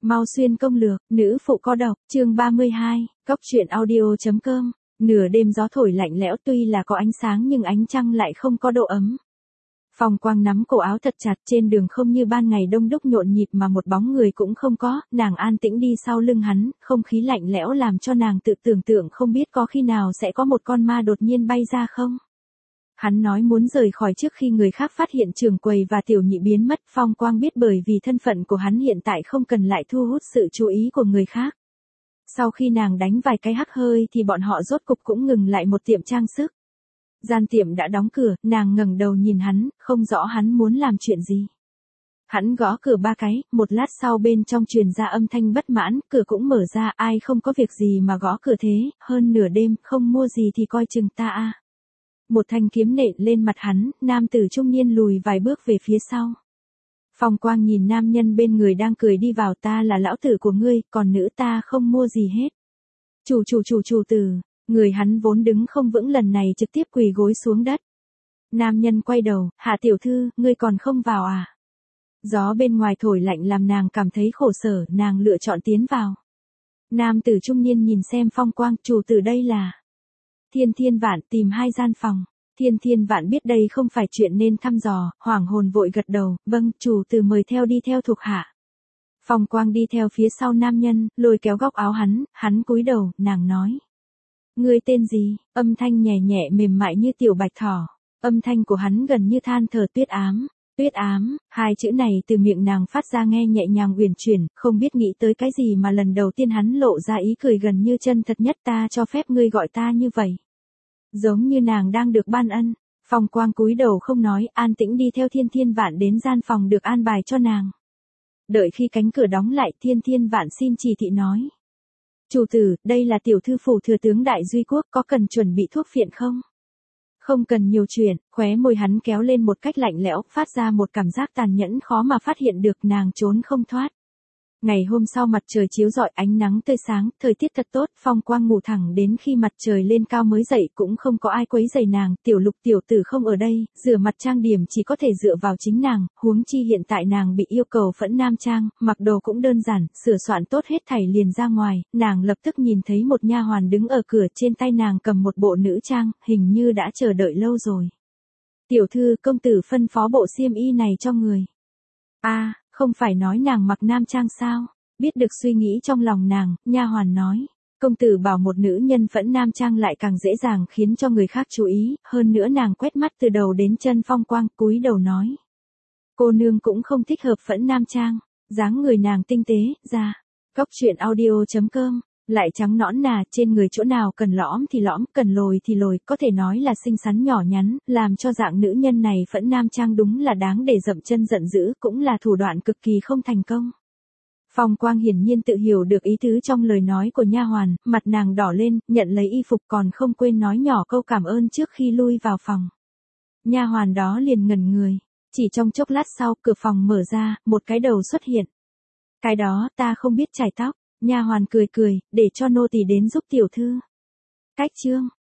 Mau xuyên công lược, nữ phụ có độc, chương 32, cốc truyện audio.com. Nửa đêm gió thổi lạnh lẽo, tuy là có ánh sáng nhưng ánh trăng lại không có độ ấm. Phong Quang nắm cổ áo thật chặt, trên đường không như ban ngày đông đúc nhộn nhịp mà một bóng người cũng không có, nàng an tĩnh đi sau lưng hắn, không khí lạnh lẽo làm cho nàng tự tưởng tượng không biết có khi nào sẽ có một con ma đột nhiên bay ra không. Hắn nói muốn rời khỏi trước khi người khác phát hiện Trường Quầy và Tiểu Nhị biến mất. Phong Quang biết bởi vì thân phận của hắn hiện tại không cần lại thu hút sự chú ý của người khác. Sau khi nàng đánh vài cái hắt hơi thì bọn họ rốt cục cũng ngừng lại một tiệm trang sức. Gian tiệm đã đóng cửa, nàng ngẩng đầu nhìn hắn, không rõ hắn muốn làm chuyện gì. Hắn gõ cửa 3 cái, một lát sau bên trong truyền ra âm thanh bất mãn, cửa cũng mở ra, ai không có việc gì mà gõ cửa thế, hơn nửa đêm, không mua gì thì coi chừng ta a. Một thanh kiếm nện lên mặt hắn, nam tử trung niên lùi vài bước về phía sau. Phong Quang nhìn nam nhân bên người đang cười đi vào, ta là lão tử của ngươi, còn nữ ta không mua gì hết. Chủ tử, người hắn vốn đứng không vững lần này trực tiếp quỳ gối xuống đất. Nam nhân quay đầu, hạ tiểu thư, ngươi còn không vào à? Gió bên ngoài thổi lạnh làm nàng cảm thấy khổ sở, nàng lựa chọn tiến vào. Nam tử trung niên nhìn xem Phong Quang, chủ tử đây là... Thiên Vạn tìm 2 gian phòng. Thiên Vạn biết đây không phải chuyện nên thăm dò, hoảng hồn vội gật đầu, vâng, chủ tử mời theo đi theo thuộc hạ. Phong Quang đi theo phía sau nam nhân, lôi kéo góc áo hắn cúi đầu, nàng nói. Ngươi tên gì? Âm thanh nhẹ nhẹ mềm mại như tiểu bạch thỏ. Âm thanh của hắn gần như than thở tuyết ám. Tuyết ám, 2 chữ này từ miệng nàng phát ra nghe nhẹ nhàng uyển chuyển, không biết nghĩ tới cái gì mà lần đầu tiên hắn lộ ra ý cười gần như chân thật nhất, ta cho phép ngươi gọi ta như vậy. Giống như nàng đang được ban ân. Phong Quang cúi đầu không nói, an tĩnh đi theo Thiên Vạn đến gian phòng được an bài cho nàng. Đợi khi cánh cửa đóng lại, Thiên Vạn xin chỉ thị nói. Chủ tử, đây là tiểu thư phủ thừa tướng Đại Duy Quốc, có cần chuẩn bị thuốc phiện không? Không cần nhiều chuyện, khóe môi hắn kéo lên một cách lạnh lẽo, phát ra một cảm giác tàn nhẫn khó mà phát hiện được, nàng trốn không thoát. Ngày hôm sau mặt trời chiếu rọi, ánh nắng tươi sáng, thời tiết thật tốt, Phong Quang ngủ thẳng đến khi mặt trời lên cao mới dậy, cũng không có ai quấy rầy nàng, Tiểu Lục tiểu tử không ở đây, rửa mặt trang điểm chỉ có thể dựa vào chính nàng, huống chi hiện tại nàng bị yêu cầu phẫn nam trang, mặc đồ cũng đơn giản, sửa soạn tốt hết thảy liền ra ngoài, nàng lập tức nhìn thấy một nha hoàn đứng ở cửa, trên tay nàng cầm một bộ nữ trang, hình như đã chờ đợi lâu rồi. Tiểu thư, công tử phân phó bộ xiêm y này cho người. A, không phải nói nàng mặc nam trang sao? Biết được suy nghĩ trong lòng nàng, nha hoàn nói. Công tử bảo một nữ nhân phẫn nam trang lại càng dễ dàng khiến cho người khác chú ý, hơn nữa nàng quét mắt từ đầu đến chân Phong Quang, cúi đầu nói. Cô nương cũng không thích hợp phẫn nam trang, dáng người nàng tinh tế, ra. Cốc truyện audio.com, lại trắng nõn nà, trên người chỗ nào cần lõm thì lõm, cần lồi thì lồi, có thể nói là xinh xắn nhỏ nhắn, làm cho dạng nữ nhân này phẫn nam trang đúng là đáng để dậm chân giận dữ, cũng là thủ đoạn cực kỳ không thành công. Phong Quang hiển nhiên tự hiểu được ý tứ trong lời nói của nha hoàn, mặt nàng đỏ lên, nhận lấy y phục còn không quên nói nhỏ câu cảm ơn trước khi lui vào phòng. Nha hoàn đó liền ngẩn người, chỉ trong chốc lát sau, cửa phòng mở ra, một cái đầu xuất hiện. Cái đó, ta không biết chải tóc. Nha hoàn cười, để cho nô tỳ đến giúp tiểu thư. Cách chương